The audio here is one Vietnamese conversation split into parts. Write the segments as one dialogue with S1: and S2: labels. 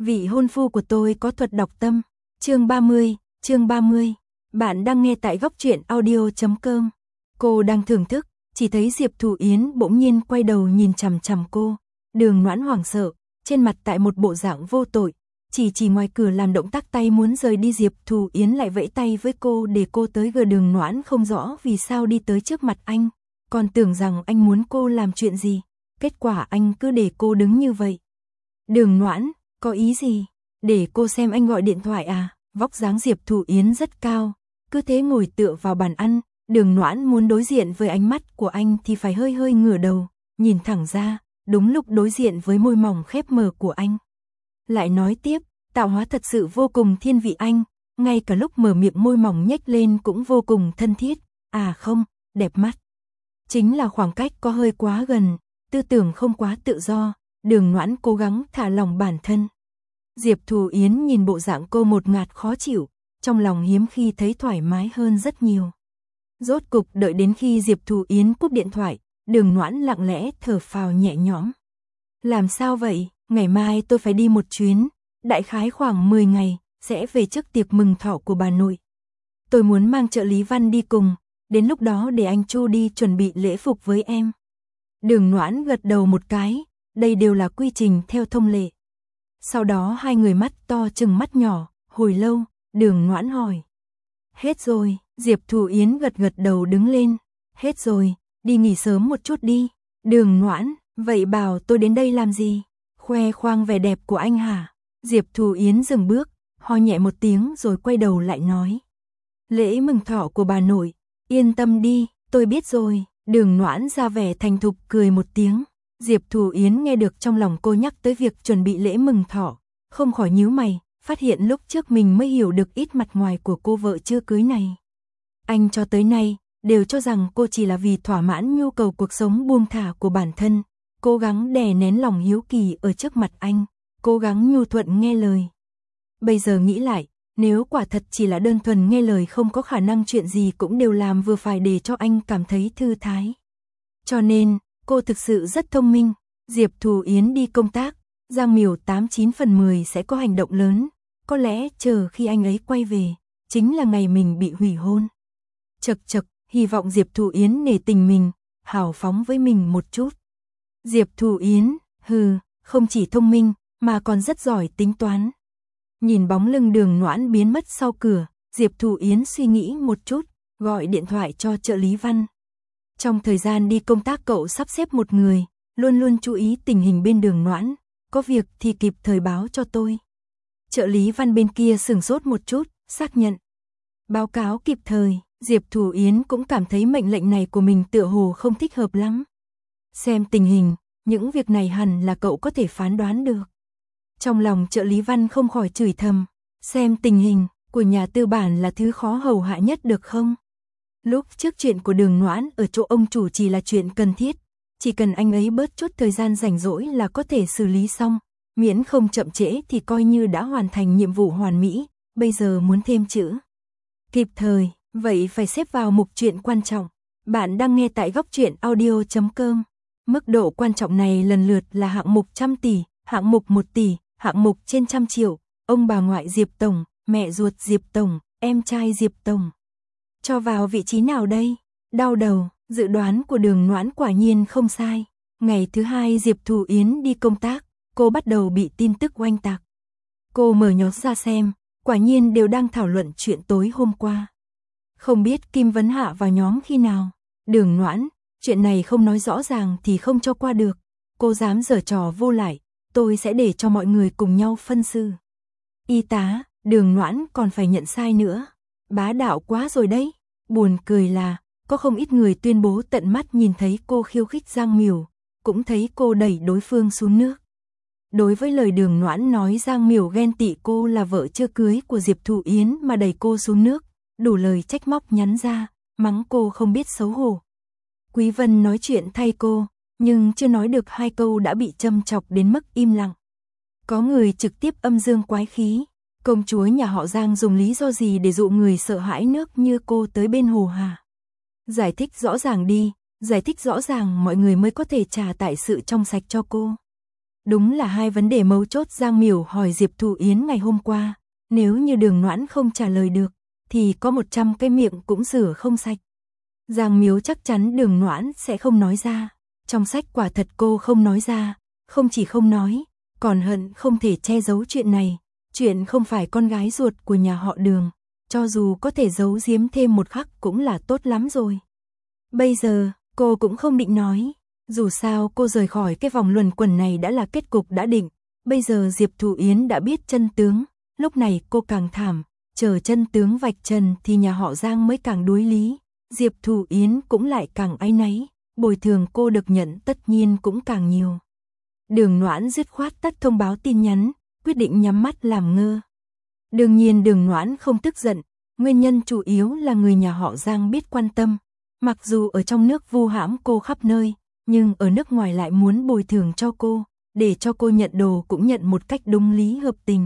S1: Vị hôn phu của tôi có thuật đọc tâm. Chương 30. Bạn đang nghe tại góc truyện audio.com. Cô đang thưởng thức, chỉ thấy Diệp Thù Yến bỗng nhiên quay đầu nhìn chằm chằm cô. Đường Noãn hoảng sợ, trên mặt tại một bộ dạng vô tội, chỉ ngoài cửa làm động tác tay muốn rời đi. Diệp Thù Yến lại vẫy tay với cô để cô tới gần. Đường Noãn không rõ vì sao đi tới trước mặt anh, còn tưởng rằng anh muốn cô làm chuyện gì, kết quả anh cứ để cô đứng như vậy. Đường Noãn, có ý gì? Để cô xem anh gọi điện thoại à? Vóc dáng Diệp Thù Yến rất cao, cứ thế ngồi tựa vào bàn ăn. Đường Noãn muốn đối diện với ánh mắt của anh thì phải hơi ngửa đầu, nhìn thẳng ra, đúng lúc đối diện với môi mỏng khép mờ của anh. Lại nói tiếp, tạo hóa thật sự vô cùng thiên vị anh, ngay cả lúc mở miệng môi mỏng nhếch lên cũng vô cùng thân thiết, à không, đẹp mắt. Chính là khoảng cách có hơi quá gần, tư tưởng không quá tự do. Đường Noãn cố gắng thả lỏng bản thân. Diệp Thù Yến nhìn bộ dạng cô một ngạt khó chịu, trong lòng hiếm khi thấy thoải mái hơn rất nhiều. Rốt cục đợi đến khi Diệp Thù Yến cúp điện thoại, Đường Noãn lặng lẽ thở phào nhẹ nhõm. Làm sao vậy? Ngày mai tôi phải đi một chuyến, đại khái khoảng 10 ngày, sẽ về trước tiệc mừng thọ của bà nội. Tôi muốn mang trợ lý Văn đi cùng, đến lúc đó để anh Chu đi chuẩn bị lễ phục với em. Đường Noãn gật đầu một cái, đây đều là quy trình theo thông lệ. Sau đó hai người mắt to chừng mắt nhỏ, hồi lâu, Đường Noãn hỏi. Hết rồi, Diệp Thù Yến gật đầu đứng lên. Hết rồi, đi nghỉ sớm một chút đi. Đường Noãn, vậy bảo tôi đến đây làm gì? Khoe khoang vẻ đẹp của anh hả? Diệp Thù Yến dừng bước, ho nhẹ một tiếng rồi quay đầu lại nói. Lễ mừng thọ của bà nội, yên tâm đi, tôi biết rồi. Đường Noãn ra vẻ thành thục cười một tiếng. Diệp Thù Yến nghe được trong lòng cô nhắc tới việc chuẩn bị lễ mừng thọ, không khỏi nhíu mày, phát hiện lúc trước mình mới hiểu được ít mặt ngoài của cô vợ chưa cưới này. Anh cho tới nay, đều cho rằng cô chỉ là vì thỏa mãn nhu cầu cuộc sống buông thả của bản thân, cố gắng đè nén lòng hiếu kỳ ở trước mặt anh, cố gắng nhu thuận nghe lời. Bây giờ nghĩ lại, nếu quả thật chỉ là đơn thuần nghe lời không có khả năng chuyện gì cũng đều làm vừa phải để cho anh cảm thấy thư thái. Cho nên, cô thực sự rất thông minh. Diệp Thù Yến đi công tác, Giang Miểu 89 phần 10 sẽ có hành động lớn, có lẽ chờ khi anh ấy quay về, chính là ngày mình bị hủy hôn. Chật, hy vọng Diệp Thù Yến nể tình mình, hào phóng với mình một chút. Diệp Thù Yến, không chỉ thông minh, mà còn rất giỏi tính toán. Nhìn bóng lưng Đường Noãn biến mất sau cửa, Diệp Thù Yến suy nghĩ một chút, gọi điện thoại cho trợ lý Văn. Trong thời gian đi công tác cậu sắp xếp một người, luôn chú ý tình hình bên Đường Noãn, có việc thì kịp thời báo cho tôi. Trợ lý Văn bên kia sửng sốt một chút, xác nhận. Báo cáo kịp thời, Diệp Thù Yến cũng cảm thấy mệnh lệnh này của mình tựa hồ không thích hợp lắm. Xem tình hình, những việc này hẳn là cậu có thể phán đoán được. Trong lòng trợ lý Văn không khỏi chửi thầm, xem tình hình của nhà tư bản là thứ khó hầu hạ nhất được không? Lúc trước chuyện của Đường Noãn ở chỗ ông chủ chỉ là chuyện cần thiết, chỉ cần anh ấy bớt chút thời gian rảnh rỗi là có thể xử lý xong, miễn không chậm trễ thì coi như đã hoàn thành nhiệm vụ hoàn mỹ, bây giờ muốn thêm chữ kịp thời, vậy phải xếp vào mục chuyện quan trọng. Bạn đang nghe tại góc truyện audio.com. Mức độ quan trọng này lần lượt là hạng mục 100 tỷ, hạng mục 1 tỷ, hạng mục trên 100 triệu, ông bà ngoại Diệp Tổng, mẹ ruột Diệp Tổng, em trai Diệp Tổng. Cho vào vị trí nào đây? Đau đầu, dự đoán của Đường Noãn quả nhiên không sai. Ngày thứ hai Diệp Thù Yến đi công tác, cô bắt đầu bị tin tức oanh tạc. Cô mở nhóm ra xem, quả nhiên đều đang thảo luận chuyện tối hôm qua. Không biết Kim Vấn Hạ vào nhóm khi nào? Đường Noãn, chuyện này không nói rõ ràng thì không cho qua được. Cô dám giở trò vô lại, tôi sẽ để cho mọi người cùng nhau phân xử. Y tá, Đường Noãn còn phải nhận sai nữa. Bá đạo quá rồi đấy. Buồn cười là, có không ít người tuyên bố tận mắt nhìn thấy cô khiêu khích Giang Miểu, cũng thấy cô đẩy đối phương xuống nước. Đối với lời Đường Noãn nói Giang Miểu ghen tị cô là vợ chưa cưới của Diệp Thù Yến mà đẩy cô xuống nước, đủ lời trách móc nhắn ra, mắng cô không biết xấu hổ. Quý Vân nói chuyện thay cô, nhưng chưa nói được 2 câu đã bị châm chọc đến mức im lặng. Có người trực tiếp âm dương quái khí, công chúa nhà họ Giang dùng lý do gì để dụ người sợ hãi nước như cô tới bên hồ hả? Giải thích rõ ràng đi, giải thích rõ ràng mọi người mới có thể trả tại sự trong sạch cho cô. Đúng là hai vấn đề mấu chốt Giang Miểu hỏi Diệp Thụ Yến ngày hôm qua, nếu như Đường Noãn không trả lời được, thì có 100 cái miệng cũng rửa không sạch. Giang Miểu chắc chắn Đường Noãn sẽ không nói ra, trong sách quả thật cô không nói ra, không chỉ không nói, còn hận không thể che giấu chuyện này, chuyện không phải con gái ruột của nhà họ Đường, cho dù có thể giấu giếm thêm một khắc cũng là tốt lắm rồi. Bây giờ, cô cũng không định nói, dù sao cô rời khỏi cái vòng luẩn quẩn này đã là kết cục đã định, bây giờ Diệp Thụ Yến đã biết chân tướng, lúc này cô càng thảm, chờ chân tướng vạch trần thì nhà họ Giang mới càng đối lý, Diệp Thụ Yến cũng lại càng áy náy, bồi thường cô được nhận tất nhiên cũng càng nhiều. Đường Noãn dứt khoát tắt thông báo tin nhắn, quyết định nhắm mắt làm ngơ. Đương nhiên Đường Noãn không tức giận, nguyên nhân chủ yếu là người nhà họ Giang biết quan tâm, mặc dù ở trong nước vu hãm cô khắp nơi, nhưng ở nước ngoài lại muốn bồi thường cho cô, để cho cô nhận đồ cũng nhận một cách đúng lý hợp tình.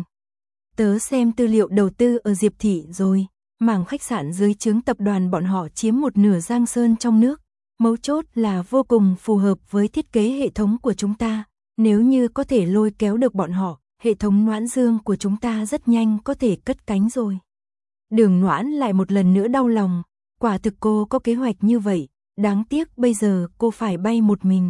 S1: Tớ xem tư liệu đầu tư ở Diệp Thị rồi, mảng khách sạn dưới trướng tập đoàn bọn họ chiếm một nửa Giang Sơn trong nước, mấu chốt là vô cùng phù hợp với thiết kế hệ thống của chúng ta, nếu như có thể lôi kéo được bọn họ, hệ thống Noãn Dương của chúng ta rất nhanh có thể cất cánh rồi. Đường Noãn lại một lần nữa đau lòng, quả thực cô có kế hoạch như vậy, đáng tiếc bây giờ cô phải bay một mình.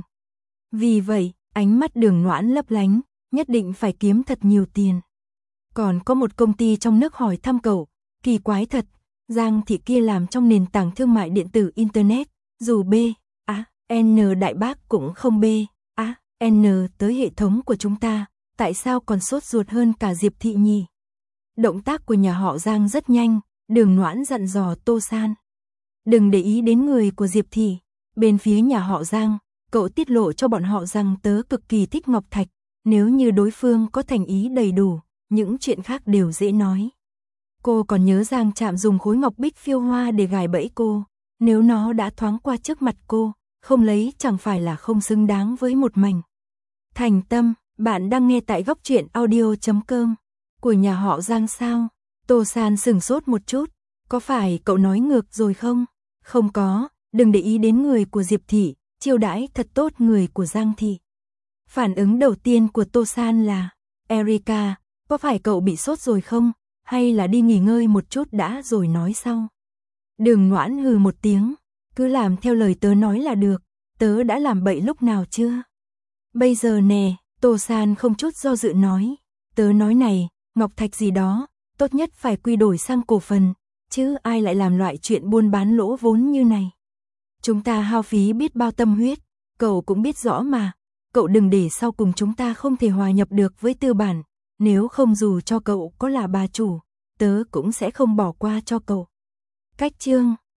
S1: Vì vậy, ánh mắt Đường Noãn lấp lánh, nhất định phải kiếm thật nhiều tiền. Còn có một công ty trong nước hỏi thăm cậu, kỳ quái thật, Giang Thị kia làm trong nền tảng thương mại điện tử Internet, dù B, A, N đại bác cũng không B, A, N tới hệ thống của chúng ta, tại sao còn sốt ruột hơn cả Diệp Thị nhỉ? Động tác của nhà họ Giang rất nhanh, Đường Noãn dặn dò Tô San. Đừng để ý đến người của Diệp Thị, bên phía nhà họ Giang, cậu tiết lộ cho bọn họ rằng tớ cực kỳ thích Ngọc Thạch, nếu như đối phương có thành ý đầy đủ, những chuyện khác đều dễ nói. Cô còn nhớ Giang Trạm dùng khối ngọc bích phiêu hoa để gài bẫy cô, nếu nó đã thoáng qua trước mặt cô, không lấy chẳng phải là không xứng đáng với một mảnh. Thành Tâm, bạn đang nghe tại góc truyện audio.com, của nhà họ Giang sao? Tô San sửng sốt một chút, có phải cậu nói ngược rồi không? Không có, đừng để ý đến người của Diệp Thị, chiêu đãi thật tốt người của Giang Thị. Phản ứng đầu tiên của Tô San là, Erika, có phải cậu bị sốt rồi không? Hay là đi nghỉ ngơi một chút đã rồi nói sau? Đường Noãn hừ một tiếng, cứ làm theo lời tớ nói là được, tớ đã làm bậy lúc nào chưa? Bây giờ nè, Tô San không chút do dự nói, tớ nói này, Ngọc Thạch gì đó, tốt nhất phải quy đổi sang cổ phần, chứ ai lại làm loại chuyện buôn bán lỗ vốn như này. Chúng ta hao phí biết bao tâm huyết, cậu cũng biết rõ mà, cậu đừng để sau cùng chúng ta không thể hòa nhập được với tư bản, nếu không dù cho cậu có là bà chủ, tớ cũng sẽ không bỏ qua cho cậu. Cách chương